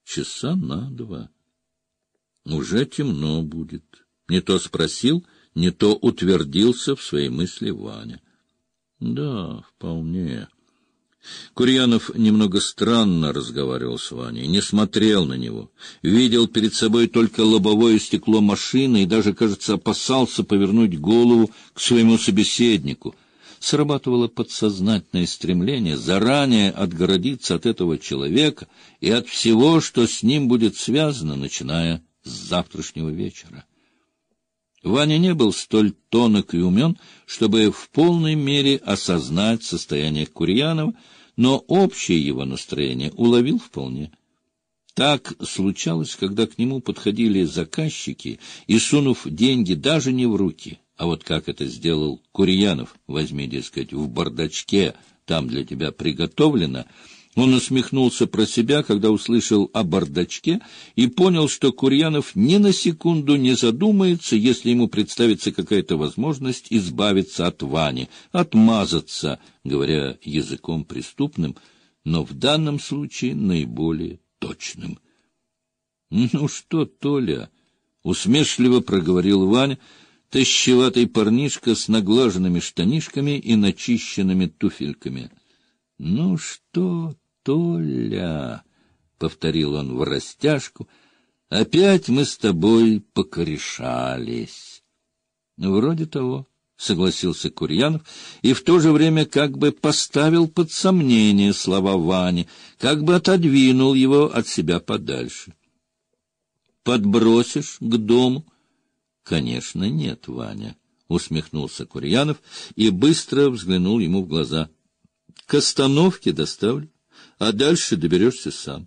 часа на 2. Уже темно будет. Не то спросил, не то утвердился в своей мысли Ваня. Да, вполне. Курьянов немного странно разговаривал с Ваней, не смотрел на него, видел перед собой только лобовое стекло машины и даже, кажется, опасался повернуть голову к своему собеседнику. Срабатывало подсознательное стремление заранее отгородиться от этого человека и от всего, что с ним будет связано, начиная с завтрашнего вечера. Ваня не был столь тонок и умен, чтобы в полной мере осознать состояние Курьянова, но общее его настроение уловил вполне. Так случалось, когда к нему подходили заказчики и, сунув деньги даже не в руки, а вот как это сделал Курьянов, возьми, дескать, в бардачке, там для тебя приготовлено, он усмехнулся про себя, когда услышал о бардачке, и понял, что Курьянов ни на секунду не задумается, если ему представится какая-то возможность избавиться от Вани, отмазаться, говоря языком преступным, но в данном случае наиболее точным. — Ну что, Толя? — усмешливо проговорил Ваня, тощеватый парнишка с наглаженными штанишками и начищенными туфельками. — Ну что, Толя, — повторил он врастяжку, — опять мы с тобой покорешались. — Вроде того, — согласился Курьянов, и в то же время как бы поставил под сомнение слова Вани, как бы отодвинул его от себя подальше. — Подбросишь к дому? — Конечно, нет, Ваня, — усмехнулся Курьянов и быстро взглянул ему в глаза. — К остановке доставлю, а дальше доберешься сам.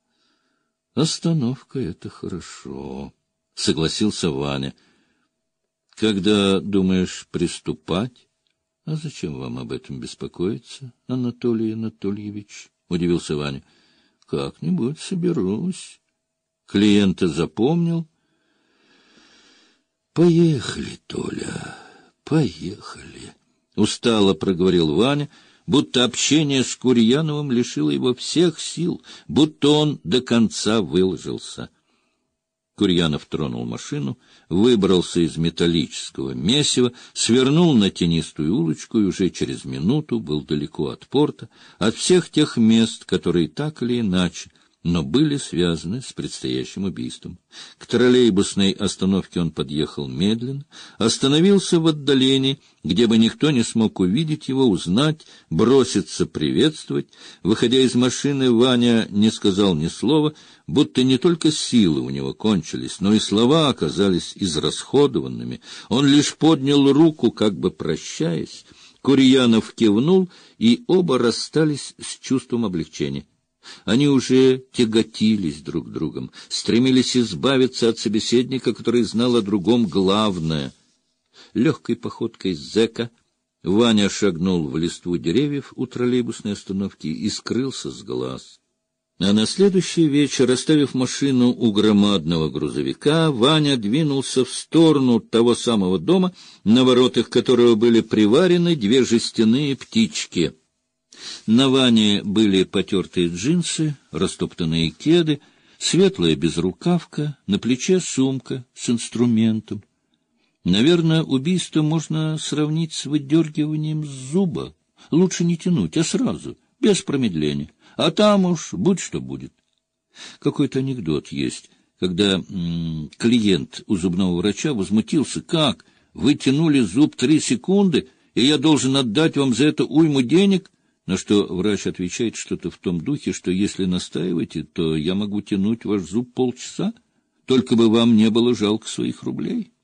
— Остановка — это хорошо, — согласился Ваня. — Когда думаешь приступать? — А зачем вам об этом беспокоиться, Анатолий Анатольевич? — удивился Ваня. — Как-нибудь соберусь. Клиента запомнил. — Поехали, Толя, поехали, — устало проговорил Ваня, будто общение с Курьяновым лишило его всех сил, будто он до конца выложился. Курьянов тронул машину, выбрался из металлического месива, свернул на тенистую улочку и уже через минуту был далеко от порта, от всех тех мест, которые так или иначе, но были связаны с предстоящим убийством. К троллейбусной остановке он подъехал медленно, остановился в отдалении, где бы никто не смог увидеть его, узнать, броситься приветствовать. Выходя из машины, Ваня не сказал ни слова, будто не только силы у него кончились, но и слова оказались израсходованными. Он лишь поднял руку, как бы прощаясь. Курьянов кивнул, и оба расстались с чувством облегчения. Они уже тяготились друг другом, стремились избавиться от собеседника, который знал о другом главное. Легкой походкой зэка Ваня шагнул в листву деревьев у троллейбусной остановки и скрылся с глаз. А на следующий вечер, оставив машину у громадного грузовика, Ваня двинулся в сторону того самого дома, на воротах которого были приварены 2 жестяные птички. На Ване были потертые джинсы, растоптанные кеды, светлая безрукавка, на плече сумка с инструментом. Наверное, убийство можно сравнить с выдергиванием зуба. Лучше не тянуть, а сразу, без промедления. А там уж будь что будет. Какой-то анекдот есть, когда клиент у зубного врача возмутился: «Как? Вы тянули зуб 3 секунды, и я должен отдать вам за это уйму денег?» На что врач отвечает что-то в том духе, что если настаиваете, то я могу тянуть ваш зуб полчаса, только бы вам не было жалко своих рублей.